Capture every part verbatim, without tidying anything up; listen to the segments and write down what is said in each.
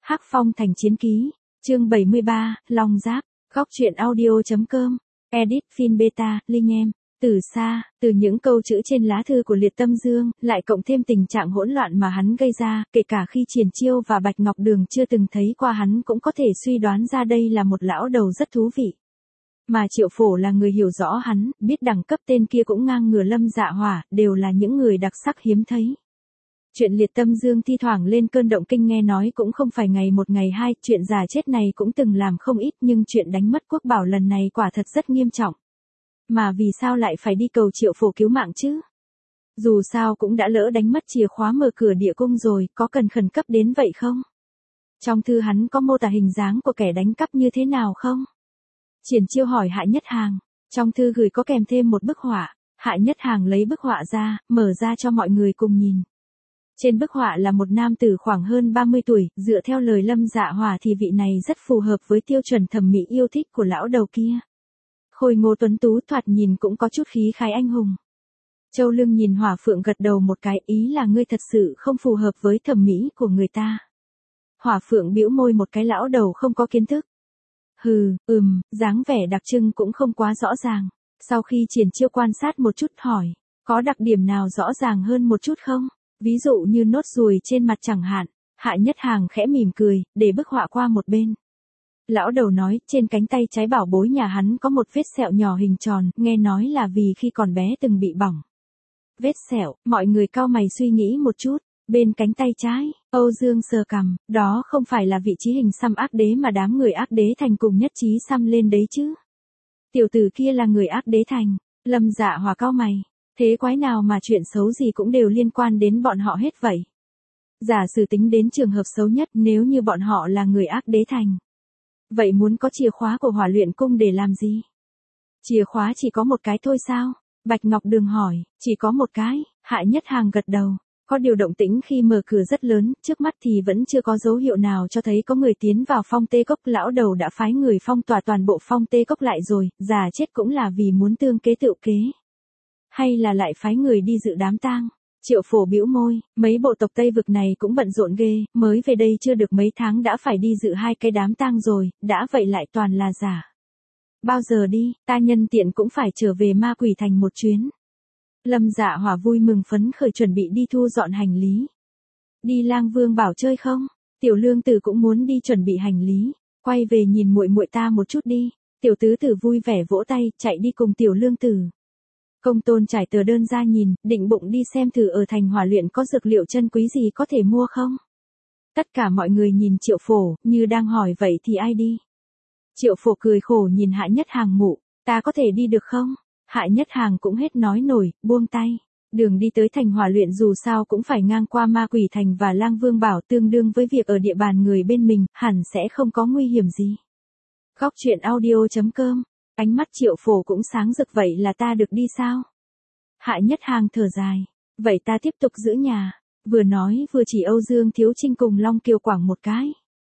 Hắc Phong Thành Chiến Ký, chương bảy mươi ba, Long Giáp, góc truyện audio.com, edit phim beta, link em. Từ xa, từ những câu chữ trên lá thư của Liệt Tâm Dương, lại cộng thêm tình trạng hỗn loạn mà hắn gây ra, kể cả khi Triển Chiêu và Bạch Ngọc Đường chưa từng thấy qua hắn cũng có thể suy đoán ra đây là một lão đầu rất thú vị. Mà Triệu Phổ là người hiểu rõ hắn, biết đẳng cấp tên kia cũng ngang ngửa Lâm Dạ Hỏa, đều là những người đặc sắc hiếm thấy. Chuyện Liệt Tâm Dương thi thoảng lên cơn động kinh nghe nói cũng không phải ngày một ngày hai, chuyện giả chết này cũng từng làm không ít, nhưng chuyện đánh mất quốc bảo lần này quả thật rất nghiêm trọng. Mà vì sao lại phải đi cầu Triệu Phổ cứu mạng chứ? Dù sao cũng đã lỡ đánh mất chìa khóa mở cửa địa cung rồi, có cần khẩn cấp đến vậy không? Trong thư hắn có mô tả hình dáng của kẻ đánh cắp như thế nào không? Triển Chiêu hỏi Hạ Nhất Hàng. Trong thư gửi có kèm thêm một bức họa. Hạ Nhất Hàng lấy bức họa ra, mở ra cho mọi người cùng nhìn. Trên bức họa là một nam tử khoảng hơn ba mươi tuổi, dựa theo lời Lâm Dạ Hỏa thì vị này rất phù hợp với tiêu chuẩn thẩm mỹ yêu thích của lão đầu kia. Khôi ngô tuấn tú, thoạt nhìn cũng có chút khí khái anh hùng. Châu Lương nhìn Hỏa Phượng gật đầu một cái, ý là ngươi thật sự không phù hợp với thẩm mỹ của người ta. Hỏa Phượng bĩu môi một cái, lão đầu không có kiến thức. Hừ, ừm, dáng vẻ đặc trưng cũng không quá rõ ràng. Sau khi Triển Chiêu quan sát một chút hỏi, có đặc điểm nào rõ ràng hơn một chút không? Ví dụ như nốt ruồi trên mặt chẳng hạn. Hạ Nhất Hàng khẽ mỉm cười, để bức họa qua một bên. Lão đầu nói, trên cánh tay trái bảo bối nhà hắn có một vết sẹo nhỏ hình tròn, nghe nói là vì khi còn bé từng bị bỏng. Vết sẹo, mọi người cau mày suy nghĩ một chút. Bên cánh tay trái, Âu Dương sờ cằm, đó không phải là vị trí hình xăm ác đế mà đám người ác đế thành cùng nhất trí xăm lên đấy chứ? Tiểu tử kia là người ác đế thành. Lâm Dạ Hỏa cau mày. Thế quái nào mà chuyện xấu gì cũng đều liên quan đến bọn họ hết vậy? Giả sử tính đến trường hợp xấu nhất, nếu như bọn họ là người ác đế thành. Vậy muốn có chìa khóa của Hỏa Luyện Cung để làm gì? Chìa khóa chỉ có một cái thôi sao? Bạch Ngọc Đường hỏi. Chỉ có một cái. Hạ Nhất Hàng gật đầu. Có điều động tĩnh khi mở cửa rất lớn, trước mắt thì vẫn chưa có dấu hiệu nào cho thấy có người tiến vào Phong Tê Cốc. Lão đầu đã phái người phong tỏa toàn bộ Phong Tê Cốc lại rồi, già chết cũng là vì muốn tương kế tựu kế. Hay là lại phái người đi dự đám tang? Triệu Phổ bĩu môi, mấy bộ tộc Tây vực này cũng bận rộn ghê, mới về đây chưa được mấy tháng đã phải đi dự hai cái đám tang rồi, đã vậy lại toàn là giả. Bao giờ đi, ta nhân tiện cũng phải trở về Ma Quỷ Thành một chuyến. Lâm Dạ Hỏa vui mừng phấn khởi chuẩn bị đi thu dọn hành lý. Đi Lang Vương Bảo chơi không? Tiểu Lương Tử cũng muốn đi chuẩn bị hành lý. Quay về nhìn muội muội ta một chút đi. Tiểu Tứ Tử vui vẻ vỗ tay, chạy đi cùng Tiểu Lương Tử. Công Tôn trải tờ đơn ra nhìn, định bụng đi xem thử ở thành Hỏa Luyện có dược liệu chân quý gì có thể mua không. Tất cả mọi người nhìn Triệu Phổ, như đang hỏi vậy thì ai đi. Triệu Phổ cười khổ nhìn Hạ Nhất Hàng mụ, ta có thể đi được không? Hạ Nhất Hàng cũng hết nói nổi, buông tay. Đường đi tới thành Hỏa Luyện dù sao cũng phải ngang qua Ma Quỷ Thành và Lang Vương Bảo, tương đương với việc ở địa bàn người bên mình, hẳn sẽ không có nguy hiểm gì. Góc truyện audio.com, ánh mắt Triệu Phổ cũng sáng rực, vậy là ta được đi sao? Hạ Nhất Hàng thở dài, vậy ta tiếp tục giữ nhà. Vừa nói vừa chỉ Âu Dương Thiếu Trinh cùng Long Kiều Quảng một cái.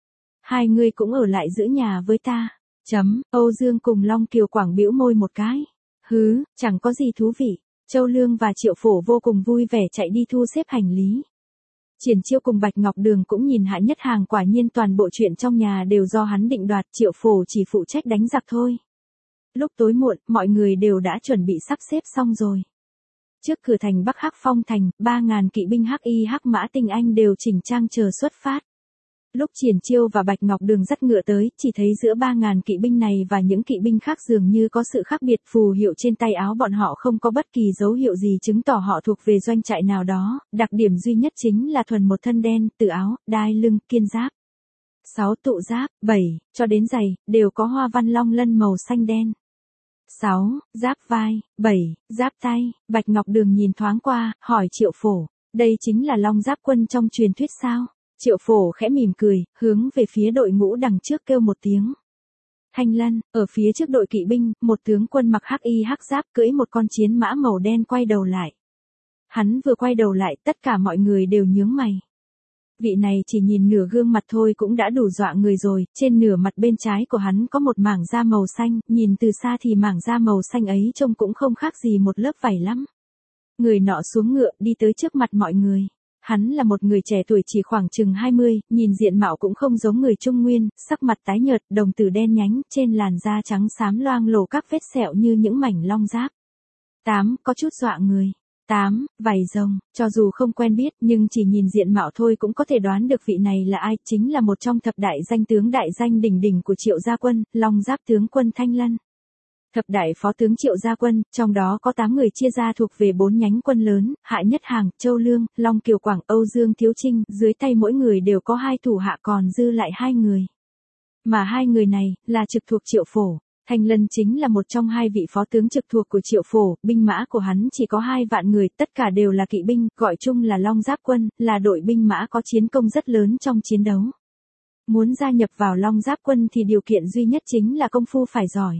Hai người cũng ở lại giữ nhà với ta. Chấm, Âu Dương cùng Long Kiều Quảng bĩu môi một cái. Hứ, chẳng có gì thú vị. Châu Lương và Triệu Phổ vô cùng vui vẻ chạy đi thu xếp hành lý. Triển Chiêu cùng Bạch Ngọc Đường cũng nhìn Hạ Nhất Hàng, quả nhiên toàn bộ chuyện trong nhà đều do hắn định đoạt, Triệu Phổ chỉ phụ trách đánh giặc thôi. Lúc tối muộn, mọi người đều đã chuẩn bị sắp xếp xong rồi. Trước cửa thành Bắc Hắc Phong Thành, ba ngàn kỵ binh Hắc Y Hắc Mã tinh anh đều chỉnh trang chờ xuất phát. Lúc Triển Chiêu và Bạch Ngọc Đường dắt ngựa tới, chỉ thấy giữa ba ngàn kỵ binh này và những kỵ binh khác dường như có sự khác biệt, phù hiệu trên tay áo bọn họ không có bất kỳ dấu hiệu gì chứng tỏ họ thuộc về doanh trại nào đó, đặc điểm duy nhất chính là thuần một thân đen, từ áo, đai lưng, kiên giáp. sáu tụ giáp, bảy, cho đến giày, đều có hoa văn long lân màu xanh đen. sáu, giáp vai, bảy, giáp tay. Bạch Ngọc Đường nhìn thoáng qua, hỏi Triệu Phổ, đây chính là Long Giáp quân trong truyền thuyết sao? Triệu Phổ khẽ mỉm cười, hướng về phía đội ngũ đằng trước kêu một tiếng. Thanh Lân, ở phía trước đội kỵ binh, một tướng quân mặc hắc y hắc giáp cưỡi một con chiến mã màu đen quay đầu lại. Hắn vừa quay đầu lại, tất cả mọi người đều nhướng mày. Vị này chỉ nhìn nửa gương mặt thôi cũng đã đủ dọa người rồi, trên nửa mặt bên trái của hắn có một mảng da màu xanh, nhìn từ xa thì mảng da màu xanh ấy trông cũng không khác gì một lớp vải lắm. Người nọ xuống ngựa đi tới trước mặt mọi người. Hắn là một người trẻ tuổi chỉ khoảng chừng hai mươi, nhìn diện mạo cũng không giống người Trung Nguyên, sắc mặt tái nhợt, đồng tử đen nhánh, trên làn da trắng xám loang lổ các vết sẹo như những mảnh long giáp. tám. Có chút dọa người. tám. Vảy rồng, cho dù không quen biết nhưng chỉ nhìn diện mạo thôi cũng có thể đoán được vị này là ai, chính là một trong thập đại danh tướng đại danh đỉnh đỉnh của Triệu Gia Quân, Long Giáp tướng quân Thanh Lân. Thập đại phó tướng Triệu Gia Quân, trong đó có tám người chia ra thuộc về bốn nhánh quân lớn, Hạ Nhất Hàng, Châu Lương, Long Kiều Quảng, Âu Dương Thiếu Trinh, dưới tay mỗi người đều có hai thủ hạ còn dư lại hai người. Mà hai người này, là trực thuộc Triệu Phổ. Thanh Lân chính là một trong hai vị phó tướng trực thuộc của Triệu Phổ, binh mã của hắn chỉ có hai vạn người, tất cả đều là kỵ binh, gọi chung là Long Giáp quân, là đội binh mã có chiến công rất lớn trong chiến đấu. Muốn gia nhập vào Long Giáp quân thì điều kiện duy nhất chính là công phu phải giỏi.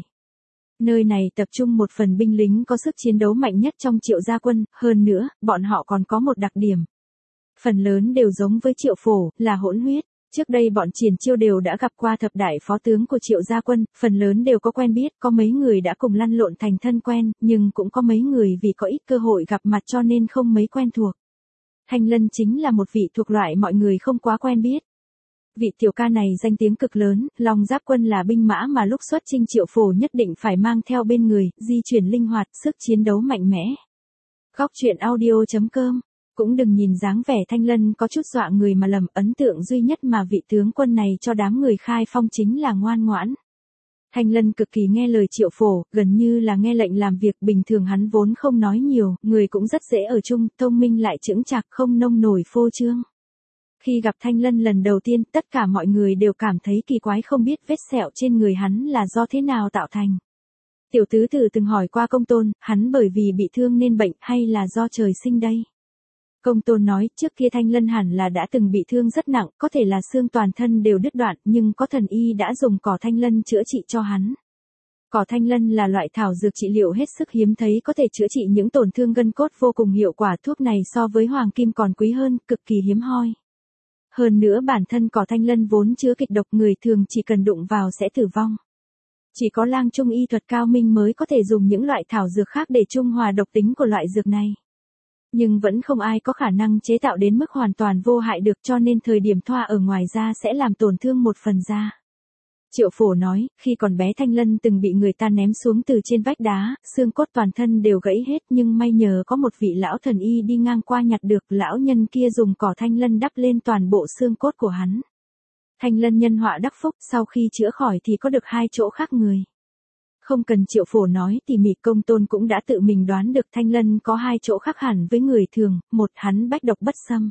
Nơi này tập trung một phần binh lính có sức chiến đấu mạnh nhất trong Triệu Gia Quân, hơn nữa, bọn họ còn có một đặc điểm. Phần lớn đều giống với Triệu Phổ, là hỗn huyết. Trước đây bọn Triển Chiêu đều đã gặp qua thập đại phó tướng của Triệu Gia Quân, phần lớn đều có quen biết, có mấy người đã cùng lăn lộn thành thân quen, nhưng cũng có mấy người vì có ít cơ hội gặp mặt cho nên không mấy quen thuộc. Thanh Lân chính là một vị thuộc loại mọi người không quá quen biết. Vị tiểu ca này danh tiếng cực lớn, Long Giáp quân là binh mã mà lúc xuất chinh Triệu Phổ nhất định phải mang theo bên người, di chuyển linh hoạt, sức chiến đấu mạnh mẽ. Góc truyện audio chấm com. Cũng đừng nhìn dáng vẻ Thanh Lân có chút dọa người mà lầm, ấn tượng duy nhất mà vị tướng quân này cho đám người khai phong chính là ngoan ngoãn. Thanh Lân cực kỳ nghe lời Triệu Phổ, gần như là nghe lệnh làm việc, bình thường hắn vốn không nói nhiều, người cũng rất dễ ở chung, thông minh lại chững chạc, không nông nổi phô trương. Khi gặp Thanh Lân lần đầu tiên, tất cả mọi người đều cảm thấy kỳ quái, không biết vết sẹo trên người hắn là do thế nào tạo thành. Tiểu tứ tử từng hỏi qua Công Tôn, hắn bởi vì bị thương nên bệnh hay là do trời sinh đây? Công Tôn nói, trước kia Thanh Lân hẳn là đã từng bị thương rất nặng, có thể là xương toàn thân đều đứt đoạn, nhưng có thần y đã dùng cỏ Thanh Lân chữa trị cho hắn. Cỏ Thanh Lân là loại thảo dược trị liệu hết sức hiếm thấy, có thể chữa trị những tổn thương gân cốt vô cùng hiệu quả, thuốc này so với hoàng kim còn quý hơn, cực kỳ hiếm hoi. Hơn nữa bản thân cỏ Thanh Lân vốn chứa kịch độc, người thường chỉ cần đụng vào sẽ tử vong. Chỉ có lang trung y thuật cao minh mới có thể dùng những loại thảo dược khác để trung hòa độc tính của loại dược này. Nhưng vẫn không ai có khả năng chế tạo đến mức hoàn toàn vô hại được, cho nên thời điểm thoa ở ngoài da sẽ làm tổn thương một phần da. Triệu Phổ nói, khi còn bé Thanh Lân từng bị người ta ném xuống từ trên vách đá, xương cốt toàn thân đều gãy hết, nhưng may nhờ có một vị lão thần y đi ngang qua nhặt được, lão nhân kia dùng cỏ Thanh Lân đắp lên toàn bộ xương cốt của hắn. Thanh Lân nhân họa đắc phúc, sau khi chữa khỏi thì có được hai chỗ khác người. Không cần Triệu Phổ nói tỉ mỉ, Công Tôn cũng đã tự mình đoán được Thanh Lân có hai chỗ khác hẳn với người thường, một hắn bách độc bất xâm.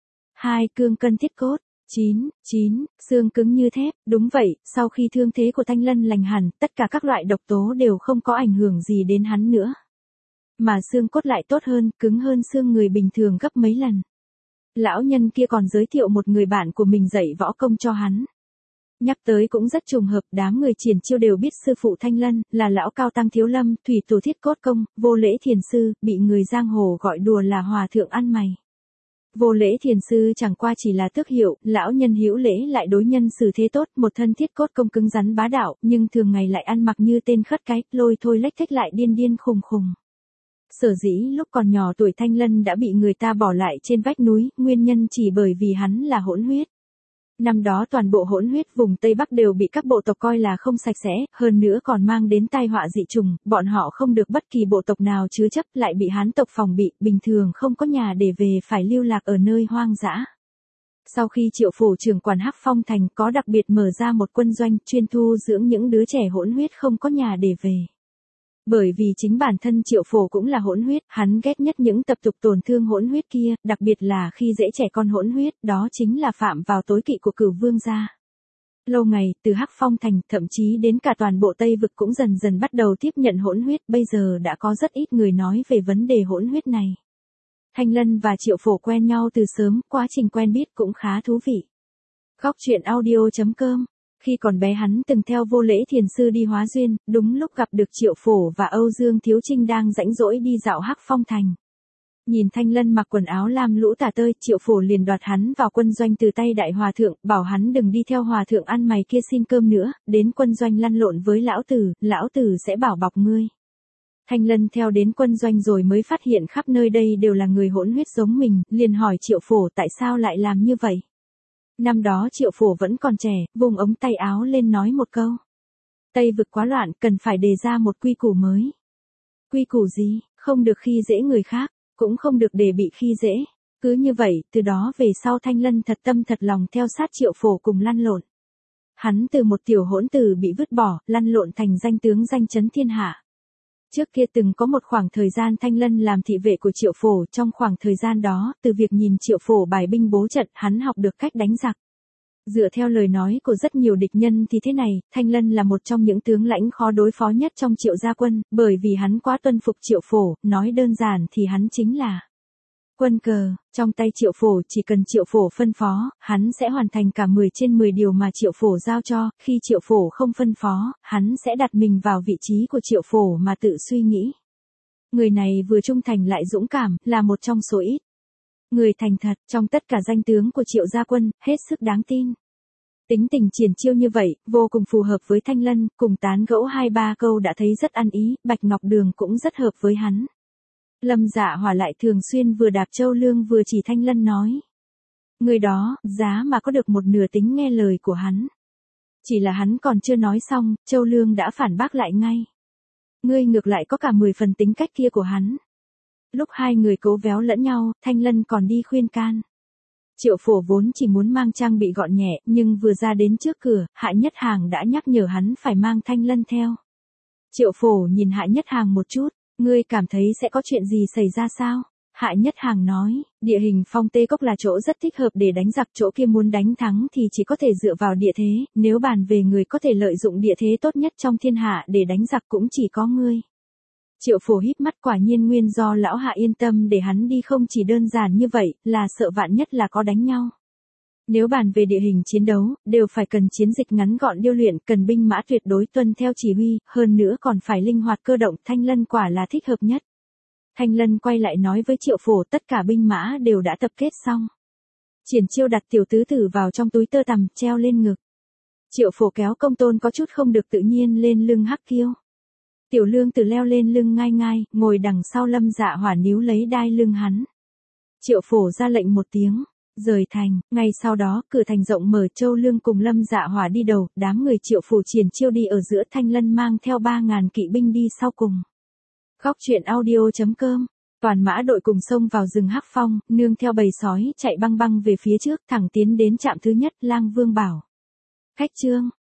Hai cương cân thiết cốt. chín. chín. Xương cứng như thép, đúng vậy, sau khi thương thế của Thanh Lân lành hẳn, tất cả các loại độc tố đều không có ảnh hưởng gì đến hắn nữa. Mà xương cốt lại tốt hơn, cứng hơn xương người bình thường gấp mấy lần. Lão nhân kia còn giới thiệu một người bạn của mình dạy võ công cho hắn. Nhắc tới cũng rất trùng hợp, đám người Triển Chiêu đều biết sư phụ Thanh Lân là lão Cao Tăng Thiếu Lâm, thủy tổ thiết cốt công, Vô Lễ Thiền Sư, bị người giang hồ gọi đùa là hòa thượng ăn mày. Vô Lễ Thiền Sư chẳng qua chỉ là tước hiệu, lão nhân hữu lễ lại đối nhân xử thế tốt, một thân thiết cốt công cứng rắn bá đạo, nhưng thường ngày lại ăn mặc như tên khất cái, lôi thôi lách thách lại điên điên khùng khùng. Sở dĩ lúc còn nhỏ tuổi Thanh Lân đã bị người ta bỏ lại trên vách núi, nguyên nhân chỉ bởi vì hắn là hỗn huyết. Năm đó toàn bộ hỗn huyết vùng Tây Bắc đều bị các bộ tộc coi là không sạch sẽ, hơn nữa còn mang đến tai họa dị trùng, bọn họ không được bất kỳ bộ tộc nào chứa chấp, lại bị Hán tộc phòng bị, bình thường không có nhà để về, phải lưu lạc ở nơi hoang dã. Sau khi Triệu Phổ trưởng quản Hắc Phong thành, có đặc biệt mở ra một quân doanh chuyên thu dưỡng những đứa trẻ hỗn huyết không có nhà để về. Bởi vì chính bản thân Triệu Phổ cũng là hỗn huyết, hắn ghét nhất những tập tục tổn thương hỗn huyết kia, đặc biệt là khi dễ trẻ con hỗn huyết, đó chính là phạm vào tối kỵ của Cửu Vương gia. Lâu ngày, từ Hắc Phong thành, thậm chí đến cả toàn bộ Tây vực cũng dần dần bắt đầu tiếp nhận hỗn huyết, bây giờ đã có rất ít người nói về vấn đề hỗn huyết này. Thanh Lân và Triệu Phổ quen nhau từ sớm, quá trình quen biết cũng khá thú vị. Góc truyện audio chấm com. Khi còn bé hắn từng theo Vô Lễ Thiền Sư đi hóa duyên, đúng lúc gặp được Triệu Phổ và Âu Dương Thiếu Trinh đang rãnh rỗi đi dạo Hắc Phong thành. Nhìn Thanh Lân mặc quần áo lam lũ tả tơi, Triệu Phổ liền đoạt hắn vào quân doanh từ tay đại hòa thượng, bảo hắn đừng đi theo hòa thượng ăn mày kia xin cơm nữa, đến quân doanh lăn lộn với lão tử, lão tử sẽ bảo bọc ngươi. Thanh Lân theo đến quân doanh rồi mới phát hiện khắp nơi đây đều là người hỗn huyết giống mình, liền hỏi Triệu Phổ tại sao lại làm như vậy. Năm đó Triệu Phổ vẫn còn trẻ, vùng ống tay áo lên nói một câu. Tây vực quá loạn, cần phải đề ra một quy củ mới. Quy củ gì? Không được khi dễ người khác, cũng không được để bị khi dễ. Cứ như vậy, từ đó về sau Thanh Lân thật tâm thật lòng theo sát Triệu Phổ cùng lăn lộn. Hắn từ một tiểu hỗn tử bị vứt bỏ, lăn lộn thành danh tướng danh chấn thiên hạ. Trước kia từng có một khoảng thời gian Thanh Lân làm thị vệ của Triệu Phổ, trong khoảng thời gian đó, từ việc nhìn Triệu Phổ bài binh bố trận, hắn học được cách đánh giặc. Dựa theo lời nói của rất nhiều địch nhân thì thế này, Thanh Lân là một trong những tướng lãnh khó đối phó nhất trong Triệu gia quân, bởi vì hắn quá tuân phục Triệu Phổ, nói đơn giản thì hắn chính là quân cờ, trong tay Triệu Phổ chỉ cần Triệu Phổ phân phó, hắn sẽ hoàn thành cả mười trên mười điều mà Triệu Phổ giao cho, khi Triệu Phổ không phân phó, hắn sẽ đặt mình vào vị trí của Triệu Phổ mà tự suy nghĩ. Người này vừa trung thành lại dũng cảm, là một trong số ít người thành thật trong tất cả danh tướng của Triệu gia quân, hết sức đáng tin. Tính tình triển chiêu như vậy, vô cùng phù hợp với Thanh Lân, cùng tán gẫu hai ba câu đã thấy rất ăn ý, Bạch Ngọc Đường cũng rất hợp với hắn. Lâm Dạ Hỏa lại thường xuyên vừa đạp Châu Lương vừa chỉ Thanh Lân nói. Người đó, giá mà có được một nửa tính nghe lời của hắn. Chỉ là hắn còn chưa nói xong, Châu Lương đã phản bác lại ngay. Ngươi ngược lại có cả mười phần tính cách kia của hắn. Lúc hai người cố véo lẫn nhau, Thanh Lân còn đi khuyên can. Triệu Phổ vốn chỉ muốn mang trang bị gọn nhẹ, nhưng vừa ra đến trước cửa, Hạ Nhất Hàng đã nhắc nhở hắn phải mang Thanh Lân theo. Triệu Phổ nhìn Hạ Nhất Hàng một chút, ngươi cảm thấy sẽ có chuyện gì xảy ra sao? Hạ Nhất Hàng nói, địa hình Phong Tê Cốc là chỗ rất thích hợp để đánh giặc, chỗ kia muốn đánh thắng thì chỉ có thể dựa vào địa thế, nếu bàn về người có thể lợi dụng địa thế tốt nhất trong thiên hạ để đánh giặc cũng chỉ có ngươi. Triệu Phổ híp mắt, quả nhiên nguyên do lão Hạ yên tâm để hắn đi không chỉ đơn giản như vậy, là sợ vạn nhất là có đánh nhau. Nếu bàn về địa hình chiến đấu, đều phải cần chiến dịch ngắn gọn điêu luyện, cần binh mã tuyệt đối tuân theo chỉ huy, hơn nữa còn phải linh hoạt cơ động, Thanh Lân quả là thích hợp nhất. Thanh Lân quay lại nói với Triệu Phổ tất cả binh mã đều đã tập kết xong. Triển Chiêu đặt tiểu tứ tử vào trong túi tơ tằm, treo lên ngực. Triệu Phổ kéo Công Tôn có chút không được tự nhiên lên lưng Hắc Kiêu. Tiểu Lương Tử leo lên lưng Ngai Ngai, ngồi đằng sau Lâm Dạ Hỏa níu lấy đai lưng hắn. Triệu Phổ ra lệnh một tiếng, rời thành, ngay sau đó, cửa thành rộng mở, Châu Lương cùng Lâm Dạ Hỏa đi đầu, đám người Triệu Phổ Triển Chiêu đi ở giữa, Thanh Lân mang theo ba ngàn kỵ binh đi sau cùng. Góc truyện audio chấm com. Toàn mã đội cùng xông vào rừng Hắc Phong, nương theo bầy sói chạy băng băng về phía trước, thẳng tiến đến trạm thứ nhất, Lang Vương Bảo. Khách chương.